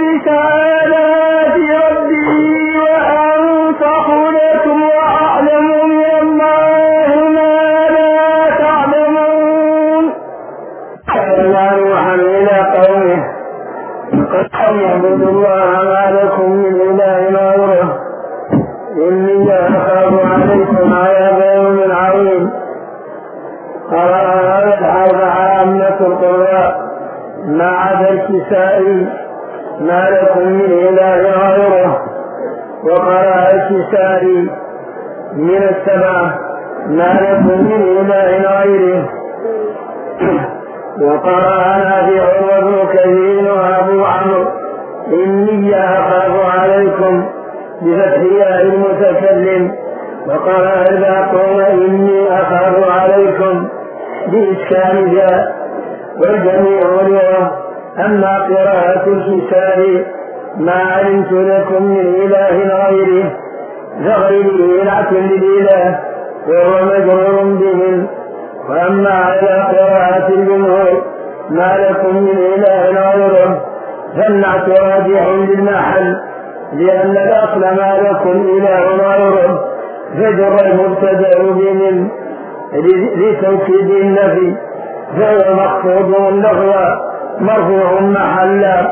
تعالى بربي وأنصح لكم وأعلم من الله ما لا تعلمون. أرسلنا نوحا إلى قومه قد اعبدوا الله ما لكم من إله غيره إني أخاف عليكم عذاب يوم عظيم. قرأ الحرب عامة القراء ما عدا الكسائي ما لكم من إله غيره، وقرأ الكسائي من السبعة ما لكم من إله غيره، وقرأ نافع وابن كثير وأبو عمرو إني أخاف عليكم بفتح ياء المتكلم، وقرأ الباقون إني أخاف عليكم بإسكان جاء، والجميع لغة. أما قراءة الكسائي ما علمت لكم من إله غيره فغيره نعت للإله وهو مجرور بهم. وأما على قراءة الجمهور ما لكم من إله غيره فالنعت راجع للمحل، لأن الأصل ما لكم إله غيره فجر المبتدأ بمن لتوكيد النفي فهو مخفوض لغوا مرفوع محلا،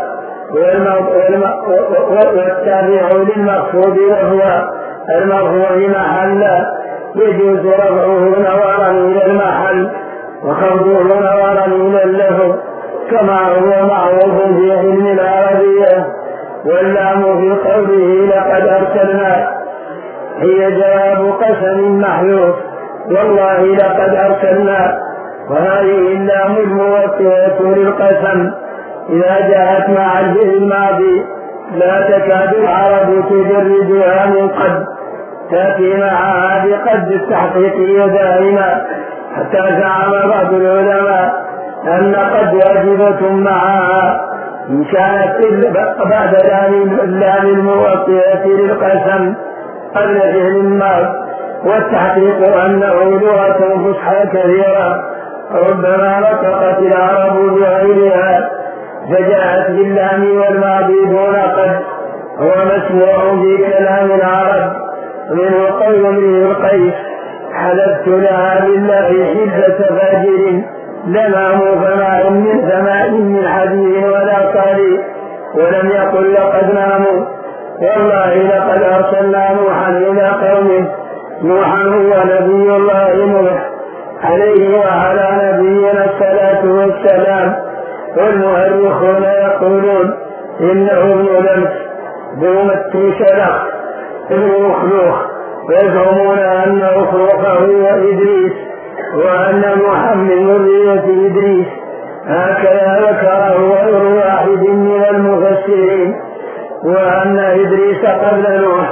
والتابع للمخفوض وهو المرفوع محلا يجوز رفعه نظرا إلى المحل وخفضه نظرا إلى اللفظ كما هو معروف في علم العربية. واللام في قوله لقد أرسلنا هي جواب قسم محذوف والله لقد أرسلنا، وهذه اللام الموطئة للقسم إذا جاءت مع الفعل الماضي لا تكاد العرب تجردها من قد، تأتي معها بقد التحقيقية دائما، حتى زعم بعض العلماء أن قد واجبة معها إن كانت بعد اللام الموطئة للقسم قبل فعل الماضي، والتحقيق أنه لغة فصحى كثيرة ربما نطقت العرب بغيرها فجاءت باللام والماضي دون قد، هو مسموع في كلام العرب. منه قول امرئ القيس حلفت لها بالله حلفة فاجر لمام فماء من حديد ولا صالي، ولم يقل لقد ناموا. والله لقد أرسلنا نوحا إلى قومه، نوحا هو نبي الله نوح عليه وعلى نبينا الصلاة والسلام. والمؤرخون يقولون إنه ابن لمس ذو شلخ ابن مخلوق، ويزعمون أن أخلوقه هو إدريس وأن نوحا من ذرية إدريس، هكذا ذكره غير واحد من المفسرين، وأن إدريس قبل نوح.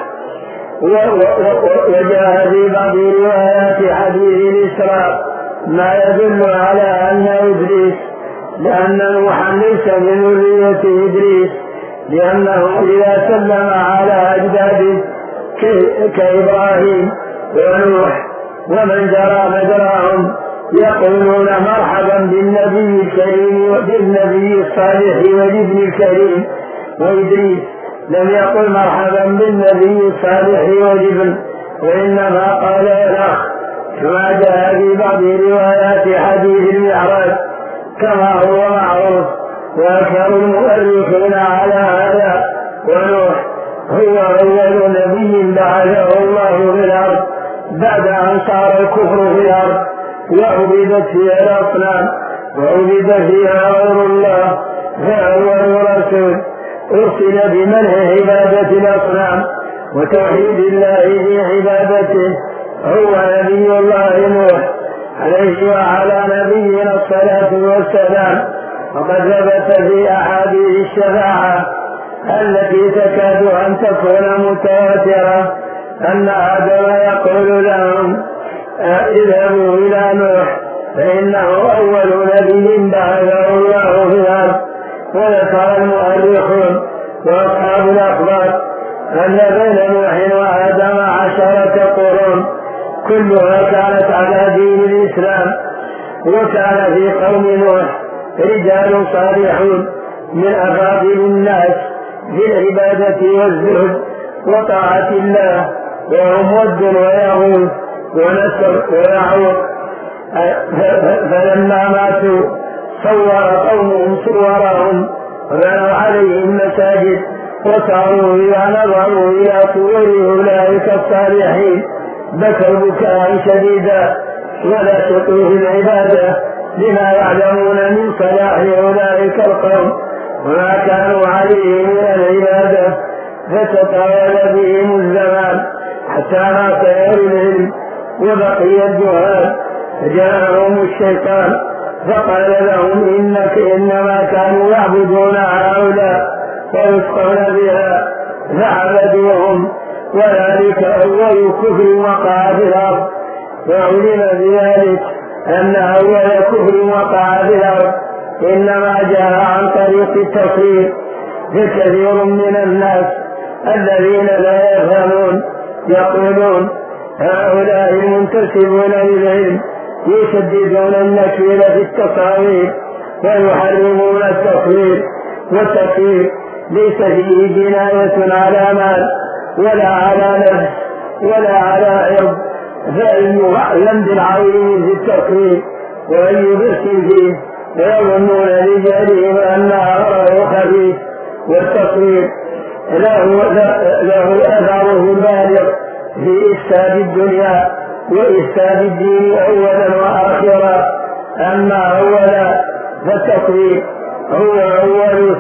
وجاء في بعض روايات حديث الإسراء ما يدل على أن إدريس، لأن نوحا ليس من ذرية إدريس، لأنه إذا سلم على أجداده كإبراهيم ونوح ومن جرى مجراهم يقولون مرحبا بالنبي الكريم وبالنبي الصالح والابن الكريم، وإدريس لم يقل مرحبا بالنبي الصالح والابن، وإنما قال الأخ كما جاء في بعض روايات حديث المعراج كما هو معروف. وأكثر المؤرخين على هذا، ونوح هو أول نبي بعثه الله في الأرض بعد أن صار الكفر في الأرض وعبدت فيها الأصنام وعبد فيها غير الله، فأول رسول أرسل بمنع عبادة الأصنام وتوحيد الله في عبادته هو نبي الله نوح عليه وعلى نبينا الصلاة والسلام. وقد ثبت في أحاديث الشفاعة التي تكاد أن تكون متواترة أن آدم يقول لهم اذهبوا إلى نوح فإنه أول نبي بعثه الله في الأرض. وذكر المؤرخون وأصحاب الأخبار أن بين نوح وآدم 10 قرون كلها كانت على دين الإسلام، وكان في قوم نوح رجال صالحون من أفاضل الناس بالعبادة والزهد وطاعة الله، وهم ود ويغوث ونسر ويعوق. فلما ماتوا صور قومهم صورهم وبنوا عليهم مساجد، وصاروا إذا نظروا إلى صور أولئك الصالحين بكوا بكاء شديدا ولا تطيع العبادة لما يعلمون من صلاح أولئك القوم وما كانوا عليه من العبادة. فتطاول بهم الزمان حتى مات أهل العلم وبقي الجهال، فجاءهم الشيطان فقال لهم إنما كانوا يعبدون هؤلاء ويسقون بها فعبدوهم، وذلك أول كفر وقع في الأرض. وعلم بذلك أن أول كفر وقع في الأرض إنما جاء عن طريق التصوير. فكثير من الناس الذين لا يفهمون يقولون هؤلاء المنتسبون للعلم يشددون النكيل في التصاوير ويحرمون التصوير، والتصوير ليس فيه جناية على مال ولا على نفس ولا على عرض، فأي ذنب العظيم في التصوير وأي بأس فيه، ويظنون لجهلهم أنها غرض خفيف. والتصوير له أثره البالغ في إفساد الدنيا وإفساد الدين أولا وآخرا. أما أولا فالتصوير هو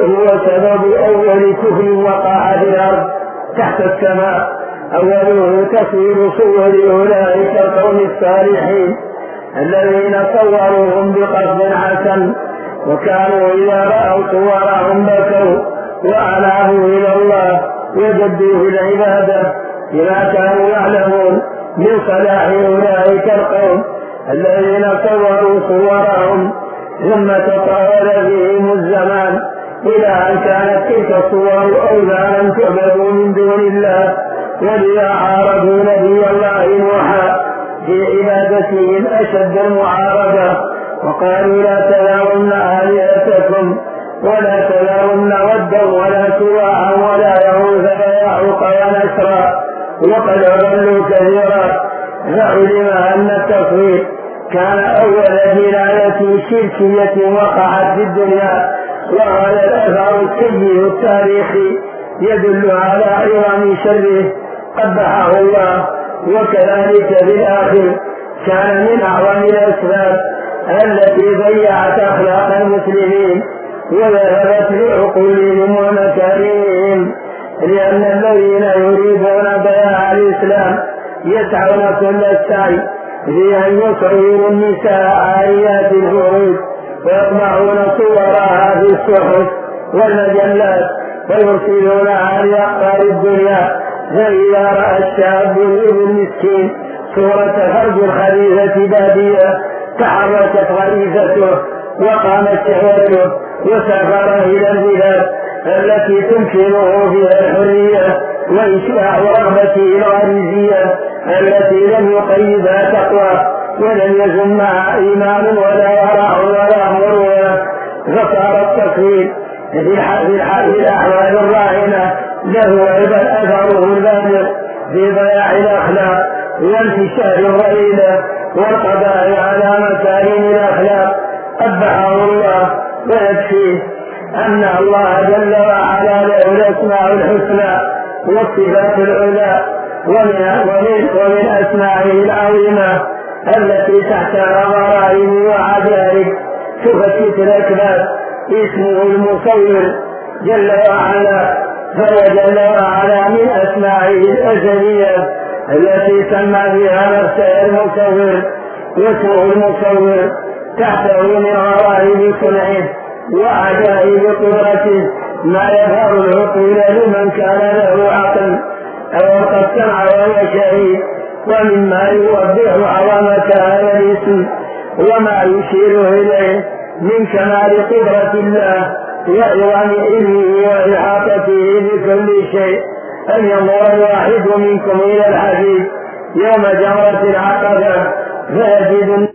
سبب أول كفر وقع في الأرض تحت السماء. أوله تصوير صور أولئك القوم الصالحين الذين صوروهم بقصد حسن، وكانوا إذا رأوا صورهم بكوا وأنابوا إلى الله وجدوا في العبادة بما كانوا يعلمون من صلاح أولئك القوم الذين صوروا صورهم. ثم تطاول بهم الزمان إلى أن كانت تلك الصور أوثانا تعبد من دون الله، ولذا عارضوا نبي الله نوحا في عبادتهم أشد المعارضة، وقالوا لا تذرن آلهتكم ولا تذرن ودا ولا سواعا ولا يغوث ويعوق ونسرا وقد أضلوا كثيرا. فعلم أن التصوير كان أول جناية شركية وقعت في الدنيا، وهذا الأثر السيء التاريخي يدل على عظم شره قبحه الله. وكذلك في الآخر كان من أعظم الأسباب التي ضيعت أخلاق المسلمين وذهبت لعقولهم ومكارمهم، لأن الذين يريدون ضياع الإسلام يسعون كل السعي في أن يصوروا النساء عاريات الفروج ويطبعون صورها في الصحف والمجلات ويرسلونها لأقطار الدنيا. فإذا رأى الشاب المسكين صورة فرج الخليفة بادية تحركت غريزته وقامت شهوته وسافر إلى البلاد التي تمكنه فيها الحرية وإشباع رغبته الغريزية التي لم يقيدها تقوى ولم يزن معها إيمان ولا ورع ولا مروءة. فصار التصوير في الأحوال الراهنة له أيضا أثره البالغ في ضياع الأخلاق وانتشار الرذيلة والقضاء على مكارم الأخلاق. قبحه الله. ويكفيه أن الله جل وعلا له الأسماء الحسنى والصفات العلى، ومن أسمائه العظيمة التي تحتها غرائب وعجائب تفتت الأكباد اسمه المصور جل وعلا. فهو جل وعلا من أسمائه الأزلية التي سمى بها نفسه المصور، واسمه المصور تحته من غرائب صنعه وعجائب قدرته ما يظهر العقول لمن كان له عقل أو قد سمع وهو شهيد، ومما يوضح عظمة هذا الاسم وما يشير إليه من كمال قدرة الله وعظم علمه وإحاطته بكل شيء أن ينظر الواحد منكم إلى الحديث يوم جمرة العقبة فيجد